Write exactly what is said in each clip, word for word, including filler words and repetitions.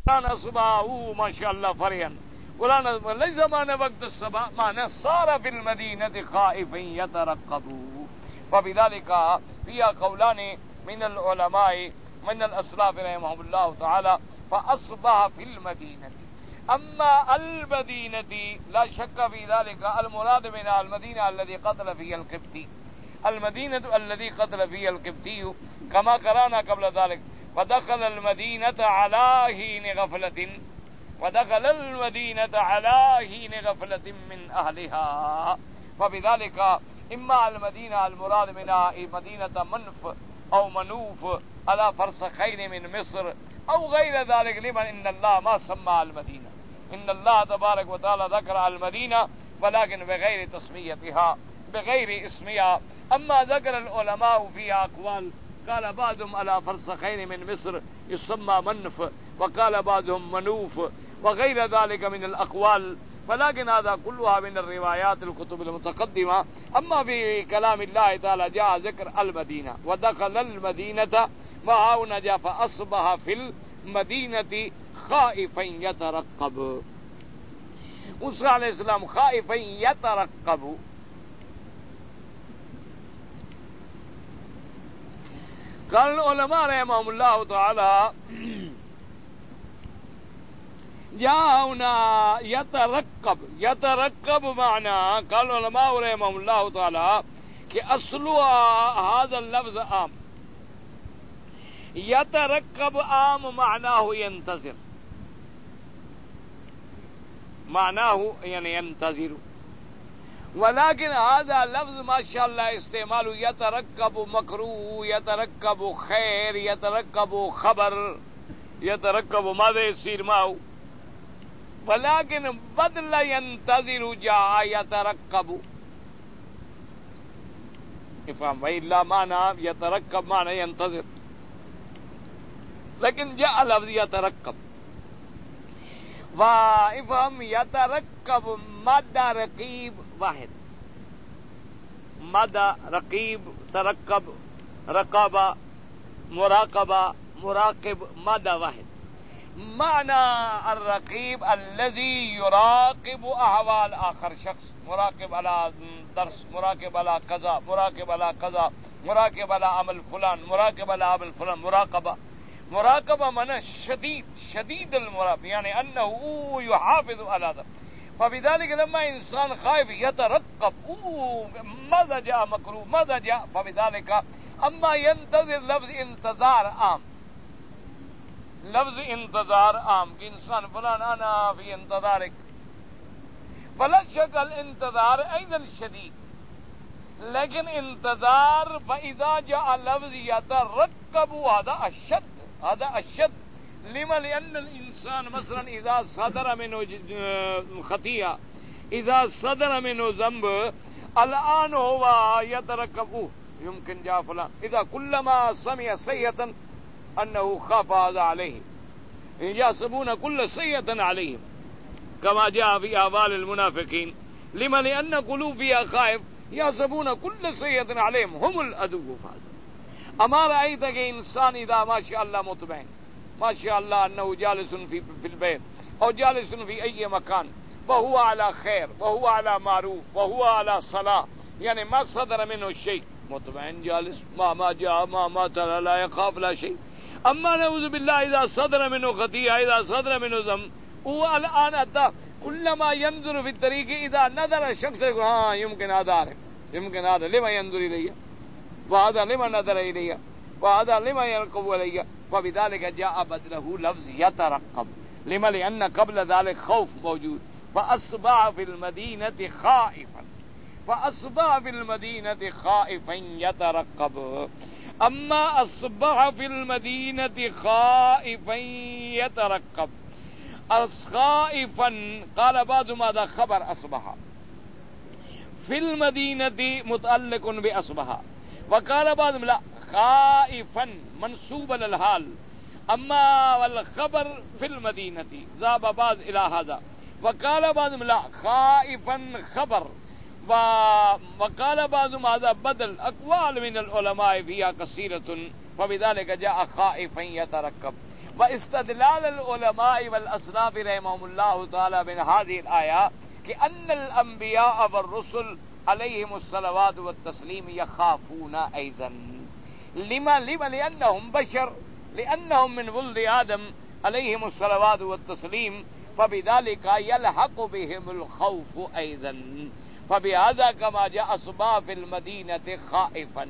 كان أصبعه ما شاء الله فريا قرآن ليس معنى وقت الصباح معنى صار في المدينة خائفا يترقب. فبذلك فيها قولان من العلماء من الأسلاف رحمهم الله تعالى فأصبح في المدينة. أما المدينة لا شك في ذلك المراد من المدينة الذي قتل فيها القبطي، المدينة الذي قتل فيها القبطي كما قرانا قبل ذلك ودخل المدينة على حين غفلة ودخل المدينة على حين غفلة من أهلها. فبذلك إما المدينة المراد منها مدينة منف أو منوف على فرسخين من مصر أو غير ذلك، لمن إن الله ما سمى المدينة، إن الله تبارك وتعالى ذكر المدينة ولكن بغير تسميتها بغير اسمها. أما ذكر العلماء فيها أقوال، قال بعضهم على فرسخين من مصر يسمى منف، وقال بعضهم منوف وغير ذلك من الأقوال، ولكن هذا كلها من الروايات الكتب المتقدمة. أما في كلام الله تعالى جاء ذكر المدينة ودخل المدينة وهنا جاء فأصبح في المدينة خائفا يترقب. موسى علیہ السلام خائفا يترقب. قال العلماء رحمهم الله تعالى جاء هنا يترقب. يترقب معنى قال العلماء رحمهم الله تعالى کہ اصلها هذا اللفظ عام، يترقب عام معناه ينتظر، معناه يعني ينتظر، ولكن هذا لفظ ما شاء الله استعماله يترقب مكروه، يترقب خير، يترقب خبر، يترقب ماذا يصير معه، ولكن بدل ينتظر جاء يترقب. افهم وإلا معنى يترقب معنى ينتظر، لكن جاء لفظ يترقب. وافهم يترقب مد رقيب واحد، مد رقيب ترقب رقابة مراقبة مراقب مد واحد. معنى الرقيب الذي يراقب أحوال آخر شخص، مراقب على درس، مراقب على قضاء، مراقب على قضاء، مراقب على عمل فلان، مراقب على عمل فلان، مراقبة. مراقبة معنى شديد شديد المراقبة، يعني أنه يحافظ على ذلك. فبذلك لما إنسان خائف يترقب ماذا جاء مكروه ماذا جاء، فبذلك أما ينتظر لفظ انتظار عام، لفظ انتظار عام کہ انسان فلان أنا في انتظارك، فلا شك الانتظار أيضا شديد، لیکن انتظار فإذا جاء لفظ يترقب هذا أشد، هذا أشد. لما؟ لأن الإنسان مثلا إذا صدر منه خطيئة، إذا صدر منه ذنب الآن هو يترقب يمكن جاء فلان، إذا كلما سمع سيئة أنه خاف هذا عليه، يحسبون كل سيئة عليهم كما جاء في أحوال المنافقين. لما؟ لأن قلوب فيها خائف يحسبون كل سيئة عليهم هم العدو. فهذا أما رأيت کہ إنسان إذا ما شاء الله مطمئن ما شاء الله أنه جالس في في البيت أو جالس في أي مكان وهو على خير وهو على معروف وهو على صلاة، يعني ما صدر منه شيء، مطمئن جالس ما ما جاء ما ما ترى لا يخاف لا شيء. أما نعوذ بالله إذا صدر منه خطيئة، إذا صدر منه ذنب، هو الآن أتى كلما ينظر في الطريق إذا نظر الشخص يقول ها يمكن هذا عارف، يمكن هذا لما ينظر إلي، وهذا لما نظر إلي، وهذا لما يرقب إلي. فبذلك جاء بدله لفظ يترقب. لما؟ لأن قبل ذلك خوف موجود. فأصبح في المدينة خائفا، فأصبح في المدينة خائفا يترقب. أما أصبح في المدينة خائفا يترقب، خائفا قال بعض ماذا خبر أصبح، في المدينة متعلق بأصبح، وقال بعضهم لا خائفا منصوبا الحال، أما والخبر في المدينة ذهب بعض إلى هذا، وقال بعضهم لا خائفا خبر، وقال بعضهم هذا بدل. أقوال من العلماء فيها كثيرة، فبذلك جاء خائفا يترقب. واستدلال العلماء والأصناف رحمهم الله تعالى من هذه الآية كأن الأنبياء والرسل عليهم الصلوات والتسليم يخافون أيضا. لما لما لأنهم بشر، لأنهم من ولد آدم عليهم الصلوات والتسليم، فبذلك يلحق بهم الخوف أيضا. فبهذا كما جاء أصبح في المدينة خائفا.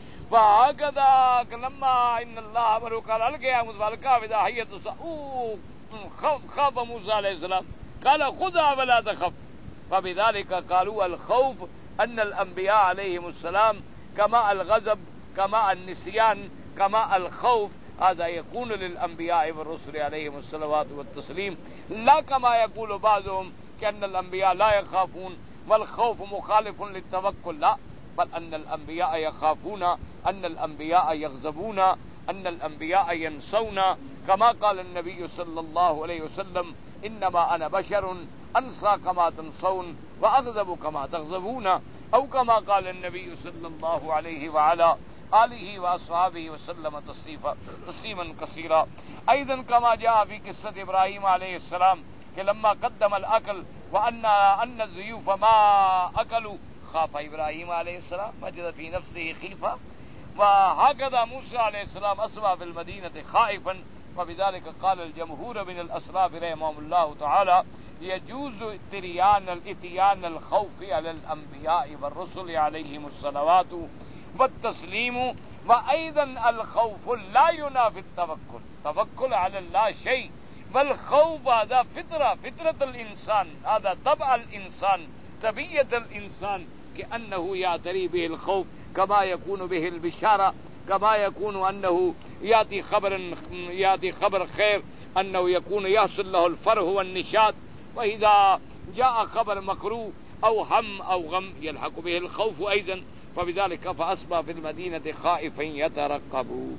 فهكذا لما إن الله أمره قال ألقيا موسى فإذا حية تسعى خاف موسى عليه السلام قال خذها ولا تخف. فبذلك قالوا الخوف أن الأنبياء عليهم السلام كما الغضب كما النسيان كما الخوف هذا يكون للأنبياء والرسل عليهم الصلوات والتسليم، لا كما يقول بعضهم كأن الأنبياء لا يخافون والخوف مخالف للتوكل، لا، بل أن الأنبياء يخافون، أن الأنبياء يغضبون، أن الأنبياء ينسون، كما قال النبي صلى الله عليه وسلم إنما أنا بشر أنسى كما تنسون وأغضب كما تغضبون، أو كما قال النبي صلى الله عليه وعلى آله وأصحابه وسلم تسليما كثيرا. أيضا كما جاء في قصة إبراهيم عليه السلام کہ لما قدم الأكل وأن أن الضيوف ما أكلوا خاف إبراهيم عليه السلام وجد في نفسه خيفة. وهكذا موسى عليه السلام أصبح في المدينة خائفا. وبذلك قال الجمهور من الأسلاف رحمهم الله تعالى يجوز اتيان الاتيان الخوف على الأنبياء والرسل عليهم الصلوات والتسليم. وأيضا الخوف لا ينافي التوكل، توكل على الله شيء، والخوف هذا فطرة فطرة الإنسان، هذا طبع الإنسان، طبيعة الإنسان، كأنه يعتري به الخوف كما يكون به البشارة، كما يكون أنه يأتي خبر يأتي خبر خير أنه يكون يحصل له الفرح والنشاط. وإذا جاء خبر مكروه أو هم أو غم يلحق به الخوف أيضا. فبذلك فأصبح في المدينة خائفا يترقب.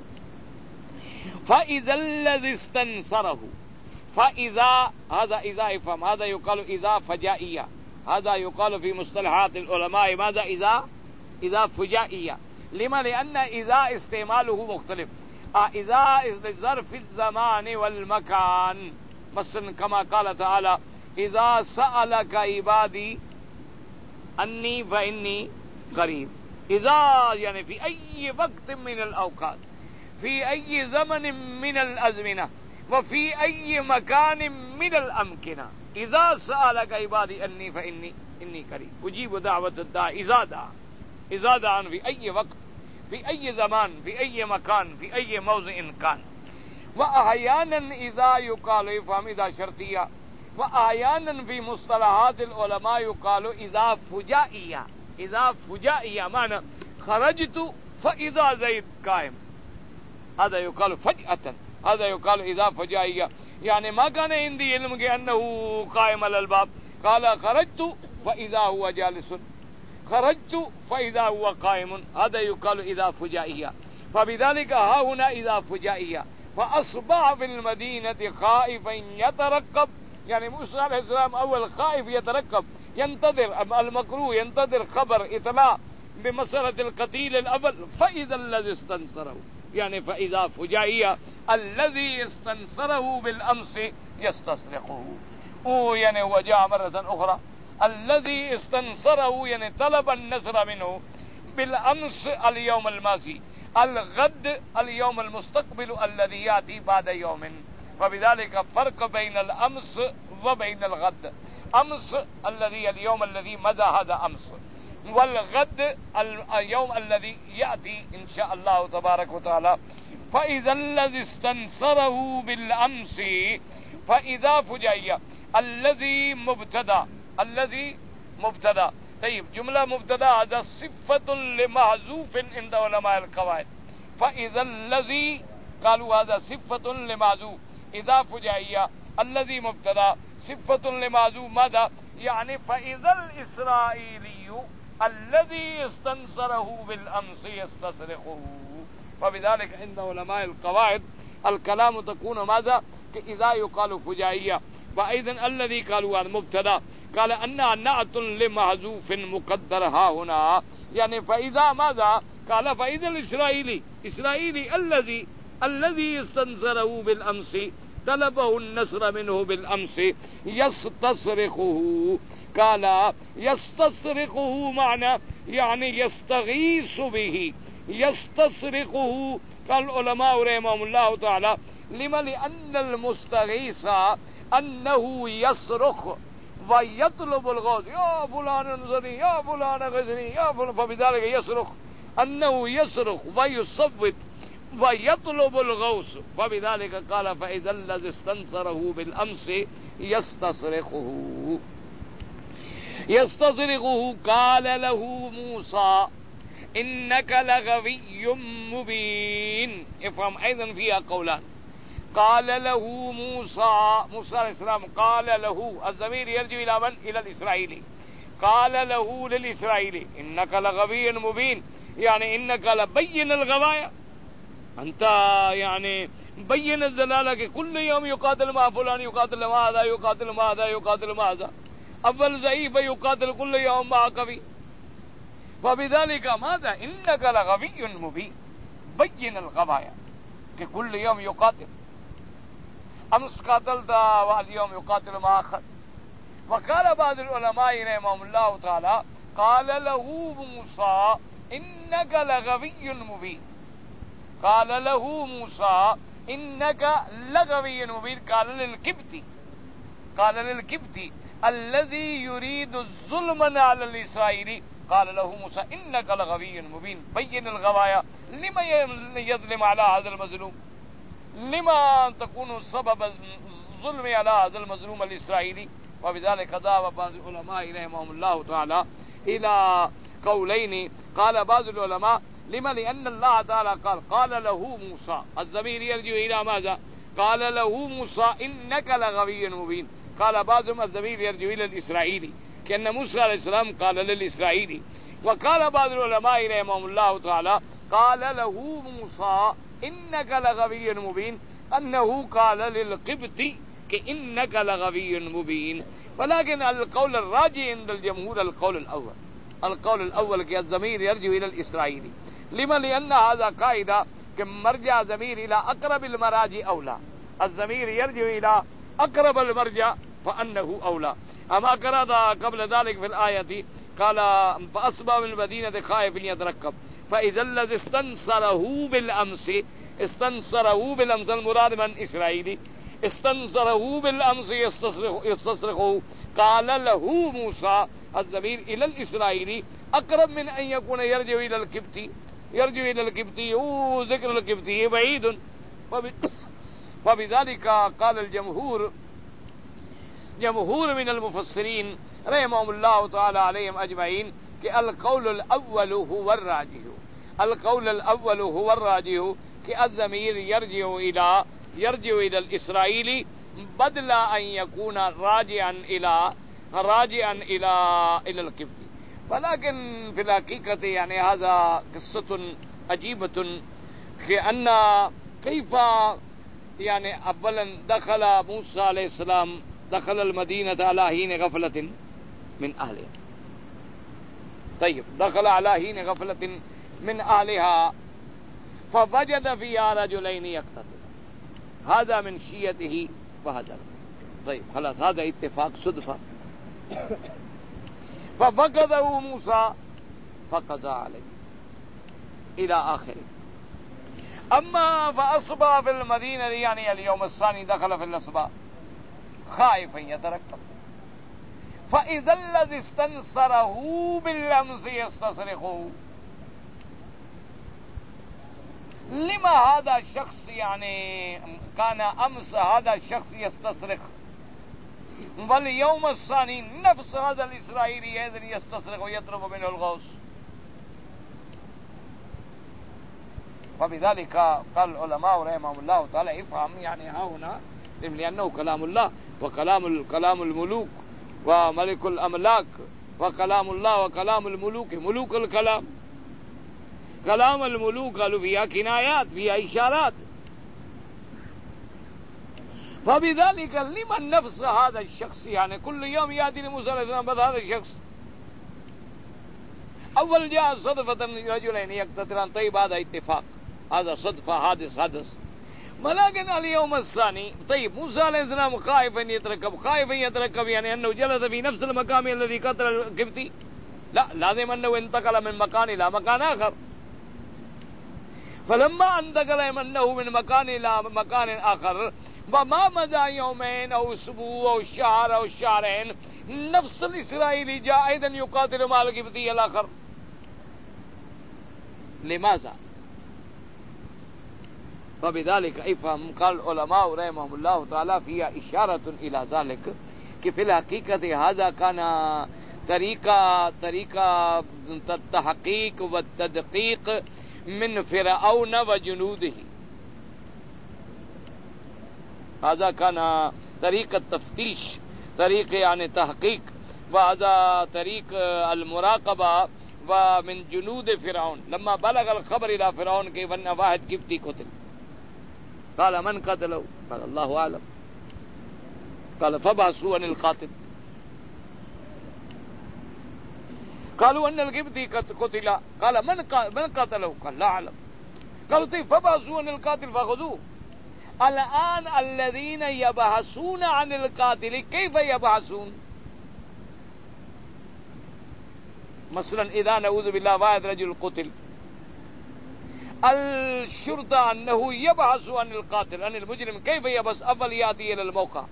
فإذا الذي استنصره، فإذا هذا إذا افهم، هذا يقال إذا فجائية، هذا يقال في مصطلحات العلماء ماذا إذا إذا فجائية. لما؟ لأن إذا استعماله مختلف. إذا ظرف الزمان والمكان، مثلا كما قال تعالى إذا سألك عبادي أني فإني قريب. إذا يعني في أي وقت من الأوقات، في أي زمن من الأزمنة، وفي أي مكان من الأمكنة. إذا سألك عبادي أني فإني إني قريب أجيب دعوة الداعي إذا دعا، إذا دعا في أي وقت في أي زمان في أي مكان في أي موضع كان. وأحيانا إذا يقال يفهم إذا شرطية، وأحيانا في مصطلحات العلماء يقال إذا فجائية. إذا فجائية معنى خرجت فإذا زيد قائم، هذا يقال فجأة، هذا يقال إذا فجائية. يعني ما كان عندي علم أنه قائم على الباب، قال خرجت فإذا هو جالس، خرجت فإذا هو قائم، هذا يقال إذا فجائية. فبذلك ها هنا إذا فجائية. فأصبح في المدينة خائفا يترقب، يعني موسى عليه السلام أول خائف يترقب، ينتظر المكروه، ينتظر خبر إطلاع بمسألة القتيل الأول. فإذا الذي استنصره، يعني فإذا فجائية الذي استنصره بالأمس يستصرخه. أو يعني هو جاء مرة أخرى الذي استنصره يعني طلب النصر منه بالأمس اليوم الماضي، الغد اليوم المستقبل الذي يأتي بعد يوم. فبذلك فرق بين الأمس وبين الغد. أمس الذي اليوم الذي مضى هذا أمس، والغد اليوم الذي يأتي إن شاء الله تبارك وتعالى. فإذا الذي استنصره بالأمس فإذا فجأة الذي مبتدا، الذي مبتدا. طيب جملة مبتدا هذا صفة لمحذوف عند علماء القواعد. فإذا الذي قالوا هذا صفة لمحذوف، إذا فجأة الذي مبتدا صفة لمحذوف. ماذا يعني؟ فإذا الإسرائيلي الذي استنصره بالأمس يستصرخه. فبذلك عند علماء القواعد الكلام تكون ماذا؟ إذا يقال فجائية. وأيضا الذي قالوا المبتدا قال أنها نعت لمحذوف مقدر ها هنا، يعني فإذا ماذا؟ قال فإذا الإسرائيلي، إسرائيلي الذي الذي استنصره بالأمس طلبه النصر منه بالأمس يستصرخه. قال يستصرخه معنى يعني يستغيث به. يستصرخه قال العلماء رحمهم الله تعالى لما لأن المستغيث أنه يصرخ ويطلب الغوث يا فلان انصرني يا فلان اغثني يا فلان، فبذلك يصرخ أنه يصرخ ويصوت ويطلب الغوث، فبذلك قال فإذا الذي استنصره بالأمس يستصرخه. يستصرخه قال له موسى إنك لغوي مبين. افهم أيضا فيها قولان. قال له موسى موسى عليه السلام قال له، الضمير يرجع إلى من؟ إلى الإسرائيلي. قال له للإسرائيلي إنك لغوي مبين، يعني إنك لبين الغوايا، أنت يعني بين الدلالة كل يوم يقاتل مع فلان يقاتل مع هذا يقاتل مع هذا يقاتل مع هذا، أول ضعيف يقاتل كل يوم مع قوي، فبذلك ماذا؟ إنك لغوي مبين، بين الغوايا كل يوم يقاتل. أمس قاتلت واليوم يقاتل مع آخر. وقال بعض العلماء رحمهم الله تعالى قال له موسى إنك لغوي مبين. قال له موسى إنك لغوي مبين. قال للكبتي قال للكبتي الذي يريد الظلم على الإسرائيلي قال له موسى إنك لغوي مبين، بين الغوايا. لما يظلم على هذا المظلوم؟ لما تكون سبب الظلم على هذا المظلوم الإسرائيلي؟ وبذلك ذهب بعض العلماء رحمهم الله تعالى إلى قولين. قال بعض العلماء لما؟ لأن الله تعالى قال قال له موسى، الضمير يرجع إلى ماذا؟ قال له موسى إنك لغوي مبين. قال بعضهم الضمير يرجع إلى الإسرائيلي، كأن موسى عليه السلام قال للإسرائيلي. وقال بعض العلماء رحمهم الله تعالى قال له موسى إنك لغوي مبين، أنه قال للقبطي كإنك لغوي مبين. ولكن القول الراجح عند الجمهور القول الأول. القول الأول کہ الضمیر يرجع إلى الإسرائيلي. لما؟ لأن هذا قاعدة کہ مرجع ضمیر إلى أقرب المراجع أولى. الضمیر يرجع إلى أقرب المرجع فأنه أولى. أما قرأ قبل ذلك في الآية قال فأصبح من المدينة خائفا يترقب فإذا الذي استنصره بالأمس. استنصره بالأمس المراد من؟ إسرائيلي. استنصره بالأمس يستصرخ يستصرخه. قال له موسى، الضمير إلى الإسرائيلي أقرب من أن يكون يرجع إلى الكبتي. يرجع إلى الكبتي وذكر الكبتي بعيد. وبذلك قال الجمهور، جمهور من المفسرين رحمهم الله تعالى عليهم أجمعين کہ القول الأول هو الراجح. القول الأول هو الراجح کہ الضمير يرجع إلى يرجع إلى الإسرائيلي بدل أن يكون راجعا إلى راجعا إلى إلى الكبتي. ولكن في الحقيقة يعني هذا قصة عجيبة كأن كيف يعني أولا دخل موسى عليه السلام دخل المدينة على حين غفلة من أهلها. طيب دخل على حين غفلة من أهلها فوجد فيها رجلين يقتتلان، هذا من شيته وهذا. طيب خلاص هذا اتفاق صدفة. ففقده موسى فقضى عليه إلى آخره. أما فأصبح في المدينة يعني اليوم الثاني دخل في الأصباح خائفا يترقب فإذا الذي استنصره بالأمس يستصرخه. لما هذا الشخص يعني كان أمس هذا الشخص يستصرخ واليوم الثاني نفس هذا الإسرائيلي أيضا يستصرخ ويطلب منه الغوث؟ وبذلك قال العلماء رحمهم الله تعالى افهم يعني ها هنا لأنه كلام الله وكلام كلام الملوك وملك الأملاك وكلام الله وكلام الملوك ملوك الكلام. كلام الملوك قالوا فيها كنايات فيها إشارات. فبذلك لمن نفس هذا الشخص يعني كل يوم يأتي لموسى عليه السلام هذا الشخص. أول جاء صدفة رجلين يقتتلان. طيب هذا اتفاق، هذا صدفة حادث حدث ولكن اليوم الثاني طيب موسى عليه السلام خائف ان يتركب خائف ان يتركب يعني انه جلس في نفس المكان الذي قتل القبطي؟ لا، لازم انه انتقل من مكان الى مكان اخر. فلما انتقل منه من مكان الى مكان اخر وما مضى يومين او اسبوع او شهر او شهرين نفس الاسرائيلي جاء ايضا يقاتل مع القبطي الاخر. لماذا؟ فبذلك افهم. قال العلماء رحمهم الله تعالى فيها اشارة الى ذلك کہ في الحقيقة هذا كان طريقة طريقة التحقيق والتدقيق من فرعون وجنوده. هذا كان طريق التفتيش، طريق يعني تحقيق، وهذا طريق المراقبة ومن جنود فرعون. لما بلغ الخبر إلى فرعون كيف أن واحد قبطي قتل، قال من قتله؟ قال الله أعلم. قال فبعثوا عن القاتل. قالوا أن القبطي قتل، قال من من قتله؟ قال لا أعلم. قالوا طيب فبعثوا عن القاتل فخذوه. الآن الذين يبحثون عن القاتل كيف يبحثون؟ مثلا إذا نعوذ بالله واحد رجل قتل، الشرطة أنه يبحث عن القاتل عن المجرم، كيف يبحث؟ أول يأتي إلى الموقع،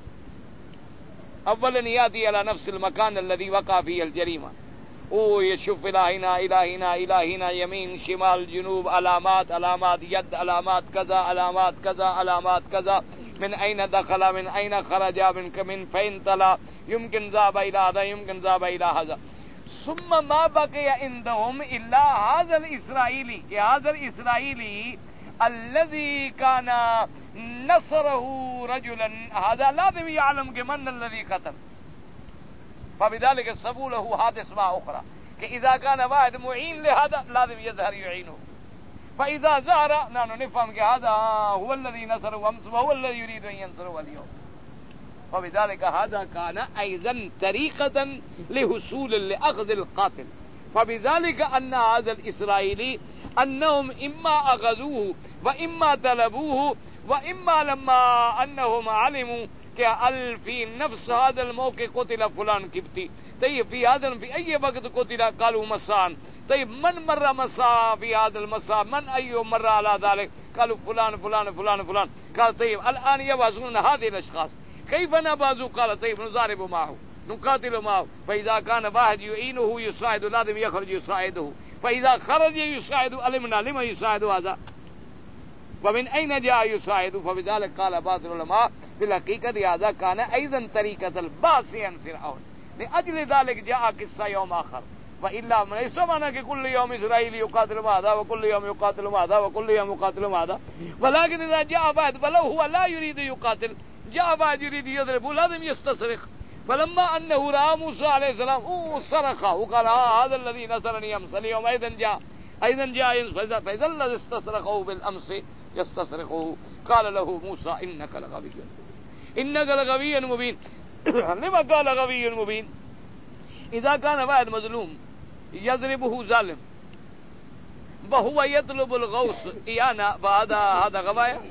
أولا يأتي إلى نفس المكان الذي وقع فيه الجريمة، ويشوف إلى هنا إلى هنا إلى هنا يمين شمال جنوب، علامات علامات يد، علامات كذا علامات كذا علامات كذا، من أين دخل من أين خرج من من فين طلع، يمكن ذهب إلى هذا يمكن ذهب إلى هذا. ثم ما بقي عندهم إلا هذا الإسرائيلي، هذا الإسرائيلي الذي كان نصره رجلا، هذا لازم يعلم من الذي قتل. فبذلك سبوا له هذا اسماء أخرى، إذا كان واحد معين لهذا لازم يظهر يعينه. فإذا ظهر نحن نفهم هذا هو الذي نصره أمس وهو الذي يريد أن ينصره اليوم. فبذلك هذا كان أيضا طريقة لحصول لأخذ القاتل. فبذلك أن هذا الإسرائيلي أنهم إما أخذوه وإما طلبوه وإما لما أنهم علموا کہ في نفس هذا الموقع قتل فلان قبطي، طيب في هذا في أي وقت قتل؟ قالوا مساء. طيب من مر مساء في هذا المساء؟ من أي مر على ذلك؟ قالوا فلان فلان فلان فلان. قال طيب الآن يبعثون هذه الأشخاص، كيف نبعثوا؟ قال طيب نضارب معه نقاتل معه. فإذا كان واحد يعينه يساعد لازم يخرج يساعده، فإذا خرج يساعد علمنا لما يساعد هذا ومن أين جاء يساعد. فبذلك قال بعض العلماء في الحقيقة هذا كان أيضا طريقة البعث عن فرعون، لأجل ذلك جاء قصة يوم آخر. وإلا ليس معنى كل يوم إسرائيل يقاتل هذا وكل يوم يقاتل هذا وكل يوم يقاتل هذا، ولكن إذا جاء واحد ولو هو لا يريد يقاتل، جاء واحد يريد يضرب لازم يستصرخ. فلما أنه رأى موسى عليه السلام أوه صرخ وقال آه هذا الذي نصرني أمس اليوم أيضا جاء أيضا جاء. فإذا الذي استصرخه بالأمس يستصرخه. قال له موسى إنك لغوي إنك لغوي مبين. لما قال غوي مبين؟ إذا كان واحد مظلوم يضربه ظالم وهو يطلب الغوث إيانا فهذا هذا غواية.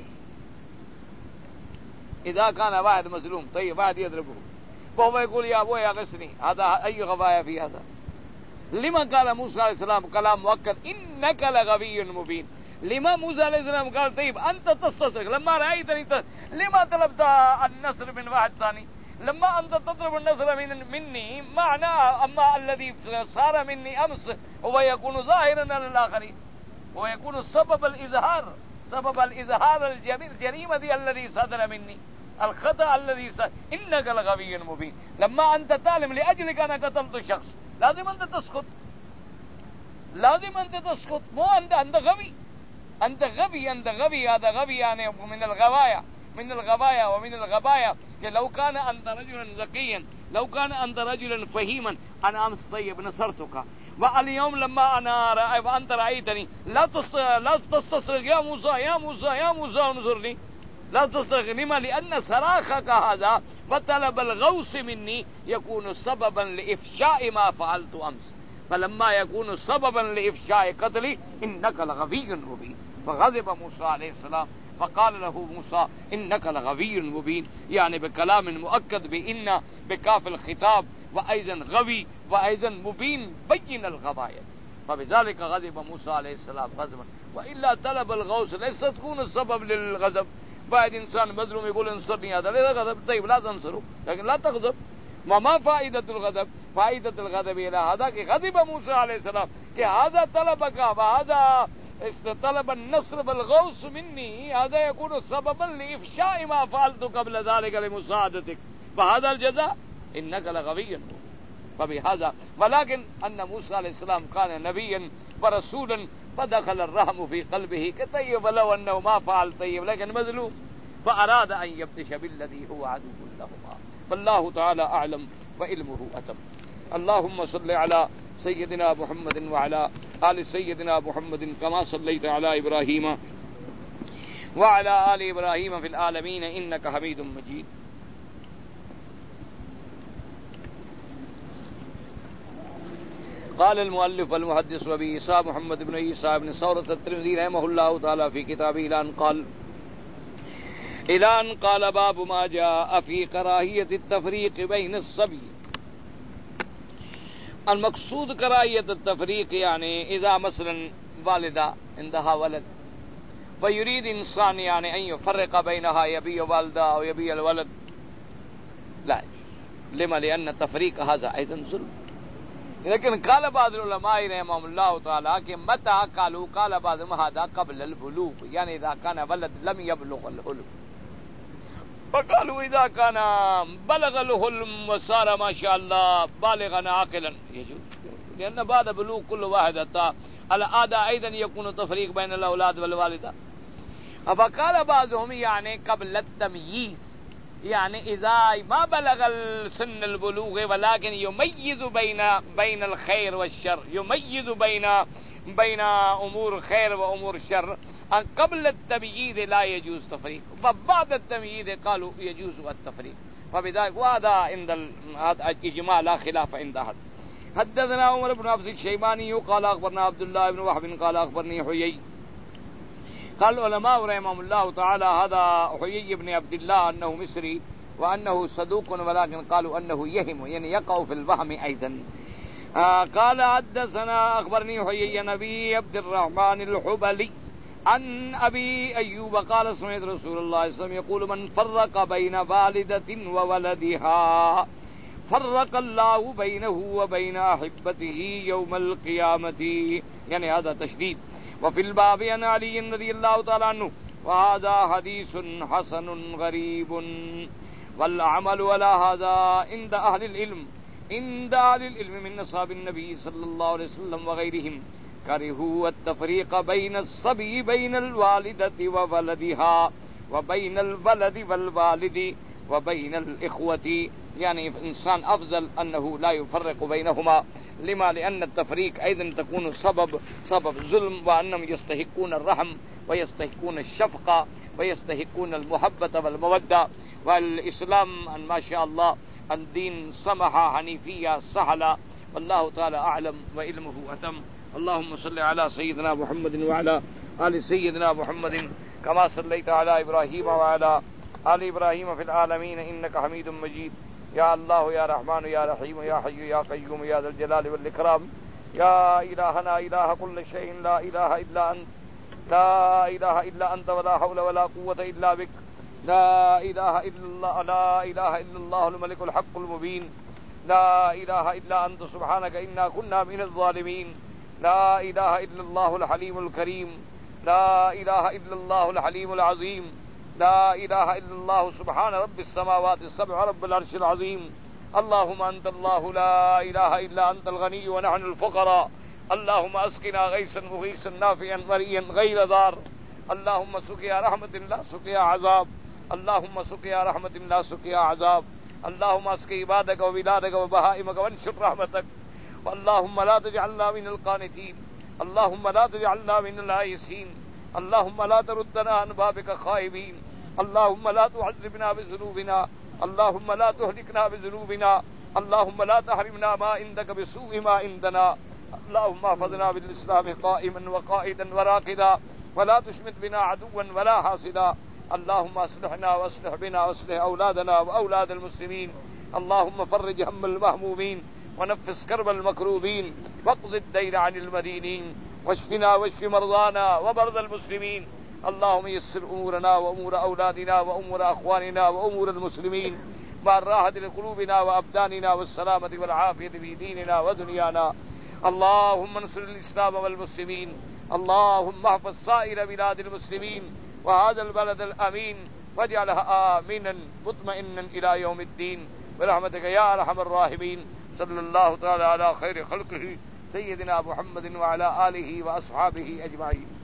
إذا كان واحد مظلوم طيب واحد يضربه فهو يقول يا أبوي أغثني، هذا أي غواية في هذا؟ لما قال موسى عليه السلام كلام مؤكد إنك لغوي مبين؟ لما موسى عليه السلام قال طيب أنت تستصرخ لما رأيتني ت... لما طلبت النصر من واحد ثاني؟ لما أنت تطلب النصر من مني معنى أما الذي صار مني أمس هو يكون ظاهرا على الآخرين ويكون سبب الإظهار سبب الإظهار الجريمة الذي صدر مني، الخطأ الذي صدر. إنك لغوي مبين. لما أنت تعلم لأجلك أنا قتلت شخص لازم أنت تسكت، لازم أنت تسكت، مو أنت أنت غبي أنت غبي أنت غبي هذا غبي يعني من الغوايا من الغبايا ومن الغبايا. لو كان أنت رجلا ذكيا، لو كان أنت رجلا فهيما، أنا أمس طيب نصرتك، واليوم لما أنا رأي وأنت رأيتني لا لا تستصرخ يا موسى يا موسى يا موسى انظرني، لا تستصرخ. لما؟ لأن صراخك هذا وطلب الغوث مني يكون سببا لإفشاء ما فعلت أمس، فلما يكون سببا لإفشاء قتلي إنك لغوي مبين. فغضب موسى عليه السلام فقال له موسى إنك لغوي مبين، يعني بكلام مؤكد بإن بكاف الخطاب، وأيضا غوي وأيضا مبين بين الغواية. فبذلك غضب موسى عليه السلام غضبا، وإلا طلب الغوث ليس تكون السبب للغضب. بعد إنسان مظلوم يقول انصرني، هذا ليس غضب. طيب لا تنصره، لكن لا تغضب. وما فائدة الغضب؟ فائدة الغضب إلى هذا کہ غضب موسى عليه السلام کہ هذا طلبك وهذا طلب النصر بالغوث مني، هذا يكون سببا لإفشاء ما فعلت قبل ذلك لمساعدتك، فهذا الجزاء إنك لغوي. فبهذا ولكن أن موسى عليه السلام كان نبيا ورسولا فدخل الرحم في قلبه كطيب لو أنه ما فعل طيب لكن مظلوم، فأراد أن يبتش بالذي هو عدو لهما. فالله تعالى أعلم وعلمه أتم. اللهم صل على سيدنا محمد وعلى آل سيدنا محمد كما صليت على إبراهيم وعلى آل إبراهيم في العالمين إنك حميد مجيد. قال المؤلف والمحدث أبي عيسى محمد بن عيسى بن ثورة الترمذي رحمه الله تعالى في كتابه إلى أن قال إلى أن قال باب ما جاء في كراهية التفريق بين الصبي. المقصود كراهية التفريق يعني إذا مثلا والدة عندها ولد ويريد إنسان يعني أن يفرق بينها، يبي والدة أو يبي الولد، لا. لما؟ لأن التفريق هذا أيضا ظلم. لیکن قال بعض العلماء رحمهم الله تعالى کہ متى قالوا قال بعضهم هذا قبل البلوغ، يعني إذا كان ولد لم يبلغ الحلم، فقالوا إذا كان بلغ الحلم وصار ما شاء الله بالغا عاقلا يجوز، لأن بعد بلوغ كل واحد حتى العادة أيضا يكون تفريق بين الأولاد والوالدة. فقال بعضهم يعني قبل التمييز، يعني إذا ما بلغ سن البلوغ ولكن يميز بين بين الخير والشر، يميز بين بين أمور الخير وأمور الشر. قبل التمييز لا يجوز تفريق، وبعد التمييز قالوا يجوز التفريق. فبذلك وهذا عند الإجماع لا خلاف عند أحد. حدثنا عمر بن حفص الشيباني قال أخبرنا عبد الله بن وهب قال أخبرني حيي. قال العلماء رحمهم الله تعالى هذا حيي بن عبد الله أنه مصري وأنه صدوق، ولكن قالوا أنه يهم، يعني يقع في الوهم أيضا. آه قال حدثنا أخبرني حيي نبي عبد الرحمن الحبلي عن أبي أيوب قال سمعت رسول الله صلى الله عليه وسلم يقول من فرق بين والدة وولدها فرق الله بينه وبين أحبته يوم القيامة، يعني هذا تشديد. وفي الباب عن علي رضي الله تعالى عنه وهذا حديث حسن غريب، والعمل على هذا عند أهل العلم عند أهل العلم من أصحاب النبي صلى الله عليه وسلم وغيرهم كرهوا التفريق بين الصبي بين الوالدة وولدها وبين الولد والوالد وبين الإخوة، يعني إنسان أفضل أنه لا يفرق بينهما. لما؟ لأن التفريق أيضا تكون سبب سبب ظلم، وأنهم يستحقون الرحم ويستحقون الشفقة ويستحقون المحبة والمودة. والإسلام ما شاء الله الدين سمح حنيفية سهلة، والله تعالى أعلم وعلمه أتم. اللهم صل على سيدنا محمد وعلى آل سيدنا محمد كما صليت على إبراهيم وعلى آل إبراهيم في العالمين إنك حميد مجيد. يا الله يا رحمن يا رحيم يا حي يا قيوم يا ذا الجلال والإكرام، يا إلهنا إله كل شيء، لا إله إلا أنت، لا إله إلا أنت، ولا حول ولا قوة إلا بك، لا إله إلا الله، لا إله إلا الله الملك الحق المبين، لا إله إلا أنت سبحانك إنا كنا من الظالمين، لا إله إلا الله الحليم الكريم، لا إله إلا الله الحليم العظيم، لا إله إلا الله سبحان رب السماوات السبع رب العرش العظيم. اللهم أنت الله لا إله إلا أنت الغني ونحن الفقراء، اللهم أسقنا غيثا مغيثا نافعا مريا غير ضار، اللهم سقيا رحمة لا سقيا عذاب، اللهم سقيا رحمة لا سقيا عذاب، اللهم اسقي عبادك وبلادك وبهائمك وانشر رحمتك، اللهم لا تجعلنا من القانتين، اللهم لا تجعلنا من العائسين، اللهم لا تردنا عن بابك خائبين، اللهم لا تعذبنا بذنوبنا، اللهم لا تهلكنا بذنوبنا، اللهم لا تحرمنا ما عندك بسوء ما عندنا، اللهم احفظنا بالإسلام قائما وقائدا وراقدا، ولا تشمت بنا عدوا ولا حاسدا. اللهم اصلحنا واصلح بنا واصلح اولادنا واولاد المسلمين. اللهم فرج هم المهمومين ونفس كرب المكروبين واقض الدين عن المدينين واشفنا واشف مرضانا ومرضى المسلمين. اللهم يسر امورنا وامور اولادنا وامور اخواننا وامور المسلمين مع الراحة لقلوبنا وابداننا والسلامة والعافية في ديننا ودنيانا. اللهم انصر الاسلام والمسلمين. اللهم احفظ سائر بلاد المسلمين وهذا البلد الامين واجعلها آمنا مطمئنا الى يوم الدين برحمتك يا ارحم الراحمين. صلی اللہ تعالی علی خیر خلقہ سیدنا محمد وعلی آلہ واصحابہ اجمعین.